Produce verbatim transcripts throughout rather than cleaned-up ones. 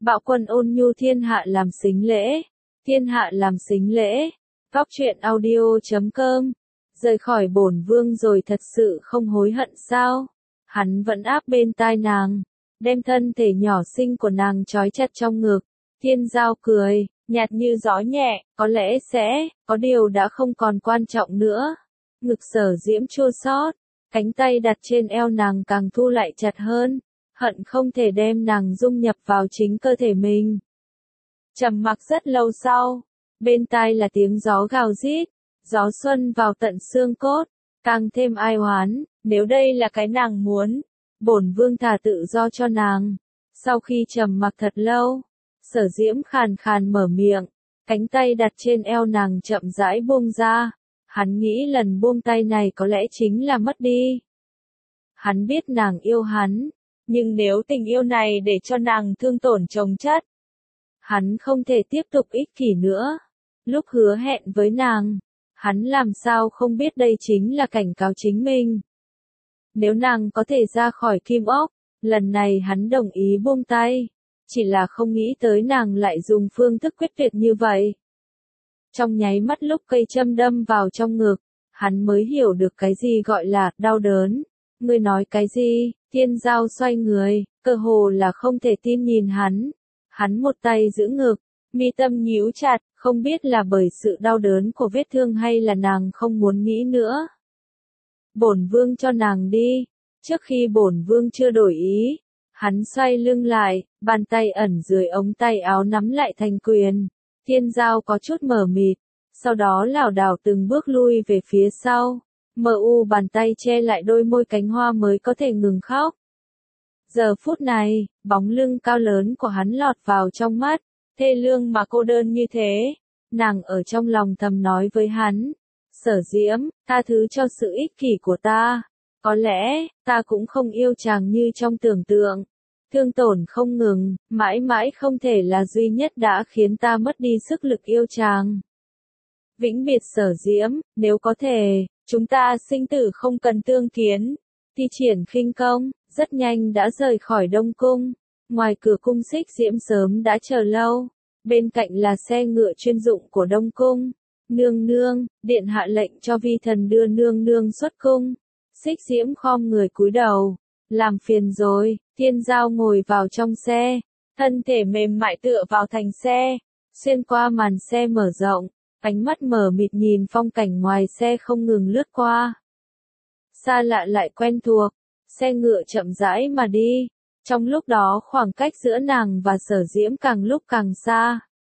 Bạo quân ôn nhu thiên hạ làm sính lễ, thiên hạ làm sính lễ, góc truyện audio chấm com, rời khỏi bổn vương rồi thật sự không hối hận sao? Hắn vẫn áp bên tai nàng, đem thân thể nhỏ xinh của nàng trói chặt trong ngực. Thiên Giao cười, nhạt như gió nhẹ, có lẽ sẽ, có điều đã không còn quan trọng nữa. Ngực Sở Diễm chua xót, cánh tay đặt trên eo nàng càng thu lại chặt hơn, hận không thể đem nàng dung nhập vào chính cơ thể mình. Trầm mặc rất lâu sau, bên tai là tiếng gió gào rít, gió xuân vào tận xương cốt, càng thêm ai oán, nếu đây là cái nàng muốn, bổn vương thả tự do cho nàng. Sau khi trầm mặc thật lâu, Sở Diễm khàn khàn mở miệng, cánh tay đặt trên eo nàng chậm rãi buông ra. Hắn nghĩ lần buông tay này có lẽ chính là mất đi. Hắn biết nàng yêu hắn, nhưng nếu tình yêu này để cho nàng thương tổn chồng chất, hắn không thể tiếp tục ích kỷ nữa. Lúc hứa hẹn với nàng, hắn làm sao không biết đây chính là cảnh cáo chính mình. Nếu nàng có thể ra khỏi kim ốc, lần này hắn đồng ý buông tay, chỉ là không nghĩ tới nàng lại dùng phương thức quyết tuyệt như vậy. Trong nháy mắt lúc cây châm đâm vào trong ngực, hắn mới hiểu được cái gì gọi là đau đớn. Ngươi nói cái gì? Thiên Giao xoay người, cơ hồ là không thể tin nhìn hắn. Hắn một tay giữ ngực, mi tâm nhíu chặt, không biết là bởi sự đau đớn của vết thương hay là nàng không muốn nghĩ nữa. Bổn vương cho nàng đi. Trước khi bổn vương chưa đổi ý, hắn xoay lưng lại, bàn tay ẩn dưới ống tay áo nắm lại thành quyền. Thiên Giao có chút mờ mịt, sau đó lảo đảo từng bước lui về phía sau, mờ u bàn tay che lại đôi môi cánh hoa mới có thể ngừng khóc. Giờ phút này, bóng lưng cao lớn của hắn lọt vào trong mắt, thê lương mà cô đơn như thế, nàng ở trong lòng thầm nói với hắn, Sở Diễm, tha thứ cho sự ích kỷ của ta, có lẽ, ta cũng không yêu chàng như trong tưởng tượng. Thương tổn không ngừng, mãi mãi không thể là duy nhất đã khiến ta mất đi sức lực yêu chàng. Vĩnh biệt Sở Diễm, nếu có thể, chúng ta sinh tử không cần tương kiến. Thi triển khinh công, rất nhanh đã rời khỏi Đông Cung. Ngoài cửa cung Xích Diễm sớm đã chờ lâu. Bên cạnh là xe ngựa chuyên dụng của Đông Cung. Nương nương, điện hạ lệnh cho vi thần đưa nương nương xuất cung. Xích Diễm khom người cúi đầu. Làm phiền rồi. Thiên Giao ngồi vào trong xe, thân thể mềm mại tựa vào thành xe, xuyên qua màn xe mở rộng, ánh mắt mờ mịt nhìn phong cảnh ngoài xe không ngừng lướt qua. Xa lạ lại quen thuộc, xe ngựa chậm rãi mà đi, trong lúc đó khoảng cách giữa nàng và Sở Diễm càng lúc càng xa.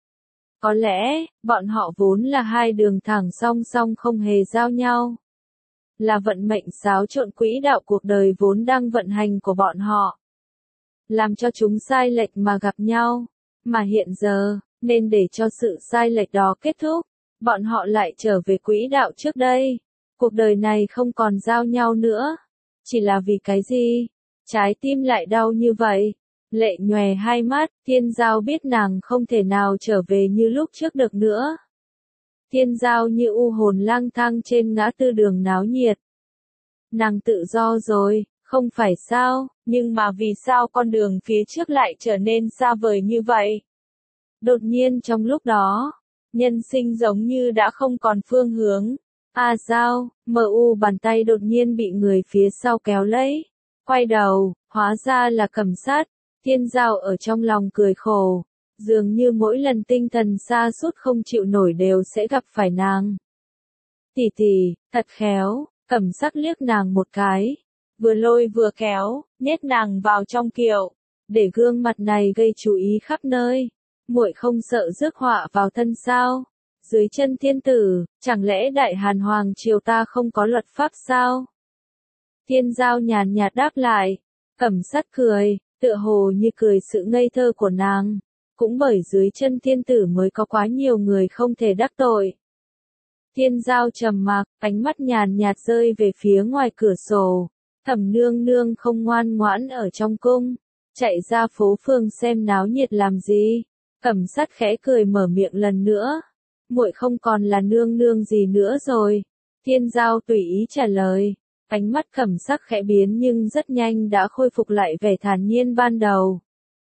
Có lẽ, bọn họ vốn là hai đường thẳng song song không hề giao nhau. Là vận mệnh xáo trộn quỹ đạo cuộc đời vốn đang vận hành của bọn họ. Làm cho chúng sai lệch mà gặp nhau, mà hiện giờ, nên để cho sự sai lệch đó kết thúc, bọn họ lại trở về quỹ đạo trước đây. Cuộc đời này không còn giao nhau nữa. Chỉ là vì cái gì? Trái tim lại đau như vậy. Lệ nhòe hai mắt, Thiên Giao biết nàng không thể nào trở về như lúc trước được nữa. Thiên Giao như u hồn lang thang trên ngã tư đường náo nhiệt. Nàng tự do rồi, không phải sao, nhưng mà vì sao con đường phía trước lại trở nên xa vời như vậy? Đột nhiên trong lúc đó, nhân sinh giống như đã không còn phương hướng. À sao, mờ u bàn tay đột nhiên bị người phía sau kéo lấy. Quay đầu, hóa ra là Cẩm Sát. Thiên Giao ở trong lòng cười khổ. Dường như mỗi lần tinh thần sa sút không chịu nổi đều sẽ gặp phải nàng. Tỷ tỷ, thật khéo, Cẩm Sắc liếc nàng một cái. Vừa lôi vừa kéo, nhét nàng vào trong kiệu, để gương mặt này gây chú ý khắp nơi. Muội không sợ rước họa vào thân sao? Dưới chân thiên tử, chẳng lẽ Đại Hàn Hoàng triều ta không có luật pháp sao? Thiên Giao nhàn nhạt đáp lại, Cẩm Sát cười, tựa hồ như cười sự ngây thơ của nàng. Cũng bởi dưới chân thiên tử mới có quá nhiều người không thể đắc tội. Thiên Giao trầm mặc, ánh mắt nhàn nhạt rơi về phía ngoài cửa sổ. Thẩm nương nương không ngoan ngoãn ở trong cung, chạy ra phố phường xem náo nhiệt làm gì? Cẩm Sát khẽ cười mở miệng lần nữa. Muội không còn là nương nương gì nữa rồi. Thiên Giao tùy ý trả lời. Ánh mắt Cẩm Sát khẽ biến nhưng rất nhanh đã khôi phục lại vẻ thản nhiên ban đầu.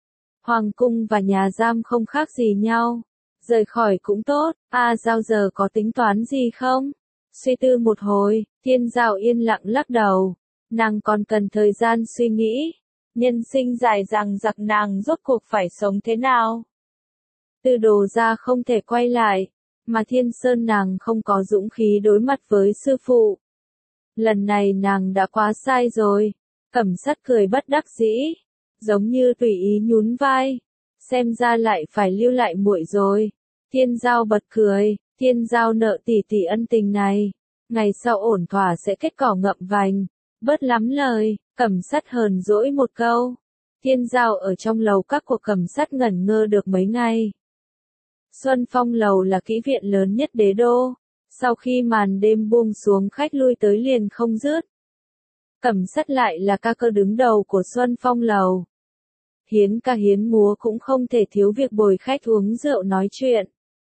Hoàng cung và nhà giam không khác gì nhau. Rời khỏi cũng tốt, A Giao giờ có tính toán gì không? Suy tư một hồi, Thiên Giao yên lặng lắc đầu. Nàng còn cần thời gian suy nghĩ. Nhân sinh dài dằng dặc, nàng rốt cuộc phải sống thế nào? Từ Đồ ra không thể quay lại, mà Thiên Sơn nàng không có dũng khí đối mặt với sư phụ. Lần này nàng đã quá sai rồi. Cẩm Sắt cười bất đắc dĩ, giống như tùy ý nhún vai. Xem ra lại phải lưu lại muội rồi. Thiên Giao bật cười, Thiên Giao nợ tỷ tỷ ân tình này. Ngày sau ổn thỏa sẽ kết cỏ ngậm vành. Bớt lắm lời, Cẩm Sắt hờn dỗi một câu. Thiên Giao ở trong lầu các của Cẩm Sắt ngẩn ngơ được mấy ngày. Xuân Phong lầu là kỹ viện lớn nhất đế đô. Sau khi màn đêm buông xuống, khách lui tới liền không dứt. Cẩm Sắt lại là ca cơ đứng đầu của Xuân Phong lầu. Hiến ca hiến múa cũng không thể thiếu việc bồi khách uống rượu nói chuyện.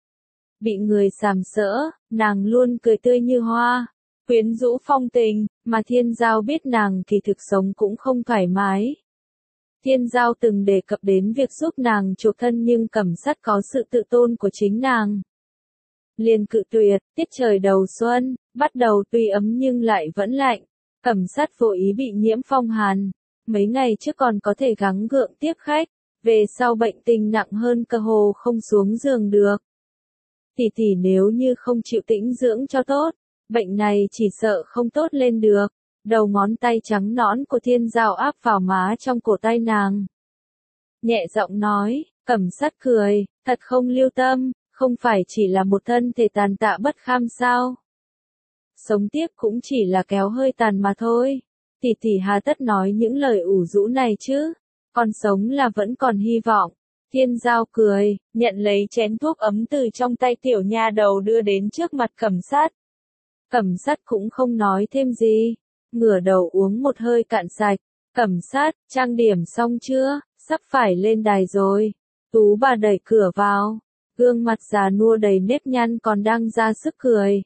Bị người sàm sỡ, nàng luôn cười tươi như hoa, quyến rũ phong tình, mà Thiên Giao biết nàng thì thực sống cũng không thoải mái. Thiên Giao từng đề cập đến việc giúp nàng chuộc thân, nhưng Cẩm Sắt có sự tự tôn của chính nàng. Liền cự tuyệt. Tiết trời đầu xuân, bắt đầu tuy ấm nhưng lại vẫn lạnh. Cẩm Sắt vô ý bị nhiễm phong hàn. Mấy ngày trước còn có thể gắng gượng tiếp khách, về sau bệnh tình nặng hơn, cơ hồ không xuống giường được. Tỷ tỷ nếu như không chịu tĩnh dưỡng cho tốt, bệnh này chỉ sợ không tốt lên được. Đầu ngón tay trắng nõn của Thiên Giao áp vào má trong cổ tay nàng. Nhẹ giọng nói. Cẩm Sắt cười, thật không lưu tâm, không phải chỉ là một thân thể tàn tạ bất kham sao? Sống tiếp cũng chỉ là kéo hơi tàn mà thôi. Tỷ tỷ hà tất nói những lời ủ rũ này chứ? Còn sống là vẫn còn hy vọng. Thiên Giao cười, nhận lấy chén thuốc ấm từ trong tay tiểu nha đầu đưa đến trước mặt Cẩm Sắt. Cẩm Sắt cũng không nói thêm gì, ngửa đầu uống một hơi cạn sạch. Cẩm Sắt, trang điểm xong chưa? Sắp phải lên đài rồi. Tú bà đẩy cửa vào, gương mặt già nua đầy nếp nhăn còn đang ra sức cười.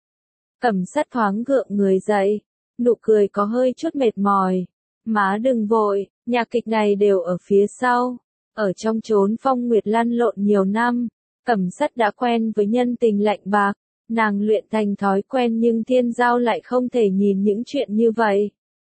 Cẩm Sắt thoáng gượng người dậy, nụ cười có hơi chút mệt mỏi. Má đừng vội, nhạc kịch này đều ở phía sau. Ở trong chốn phong nguyệt lăn lộn nhiều năm, Cẩm Sắt đã quen với nhân tình lạnh bạc. Nàng luyện thành thói quen, nhưng Thiên Giao lại không thể nhìn những chuyện như vậy.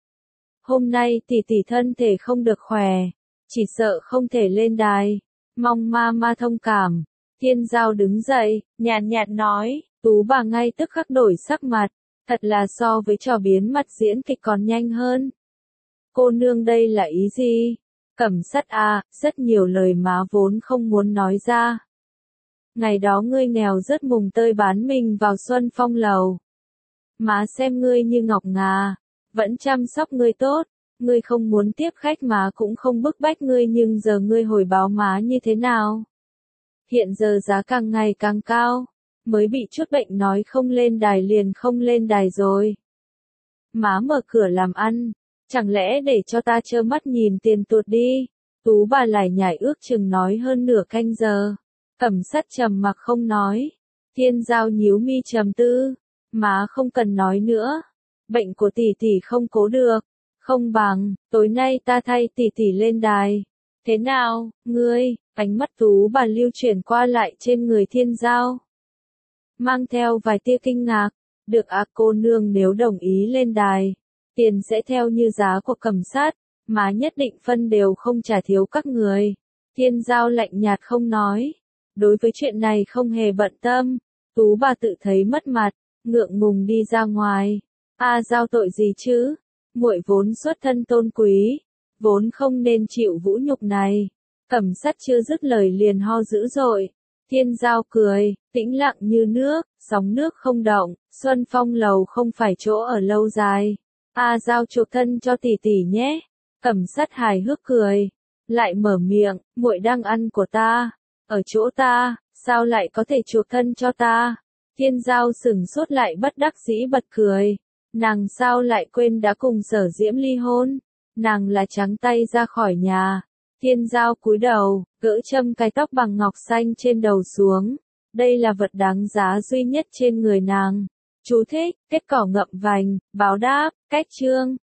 Hôm nay tỷ tỷ thân thể không được khỏe, chỉ sợ không thể lên đài, mong ma ma thông cảm. Thiên Giao đứng dậy, nhàn nhạt nói. Tú bà ngay tức khắc đổi sắc mặt, thật là so với trò biến mặt diễn kịch còn nhanh hơn. Cô nương đây là ý gì? Cẩm Sắt à, rất nhiều lời má vốn không muốn nói ra. Ngày đó ngươi nghèo rất mùng tơi bán mình vào Xuân Phong lầu. Má xem ngươi như ngọc ngà, vẫn chăm sóc ngươi tốt, ngươi không muốn tiếp khách má cũng không bức bách ngươi, nhưng giờ ngươi hồi báo má như thế nào? Hiện giờ giá càng ngày càng cao, mới bị chút bệnh nói không lên đài liền không lên đài rồi. Má mở cửa làm ăn, chẳng lẽ để cho ta trơ mắt nhìn tiền tuột đi? Tú bà lải nhải ước chừng nói hơn nửa canh giờ. Cẩm Sắt trầm mặc không nói. Thiên Giao nhíu mi trầm tư. Má không cần nói nữa. Bệnh của tỷ tỷ không cố được. Không bằng, tối nay ta thay tỷ tỷ lên đài. Thế nào, ngươi? Ánh mắt Tú bà lưu chuyển qua lại trên người Thiên Giao, mang theo vài tia kinh ngạc. Được à, cô nương nếu đồng ý lên đài, tiền sẽ theo như giá của Cẩm Sắt, má nhất định phân đều không trả thiếu các người. Thiên Giao lạnh nhạt không nói. Đối với chuyện này không hề bận tâm. Tú bà tự thấy mất mặt, ngượng ngùng đi ra ngoài. A Giao tội gì chứ? Muội vốn xuất thân tôn quý, vốn không nên chịu vũ nhục này. Cẩm Sắt chưa dứt lời liền ho dữ dội. Thiên Giao cười, tĩnh lặng như nước, sóng nước không động. Xuân Phong lầu không phải chỗ ở lâu dài. A Giao chuộc thân cho tỷ tỷ nhé. Cẩm Sắt hài hước cười, lại mở miệng, muội đang ăn của ta, ở chỗ ta, sao lại có thể chuộc thân cho ta? Thiên Giao sừng sốt lại bất đắc dĩ bật cười. Nàng sao lại quên đã cùng Sở Diễm ly hôn? Nàng là trắng tay ra khỏi nhà. Thiên Giao cúi đầu, gỡ châm cái tóc bằng ngọc xanh trên đầu xuống. Đây là vật đáng giá duy nhất trên người nàng. Chú thích, kết cỏ ngậm vành, báo đáp, cách chương.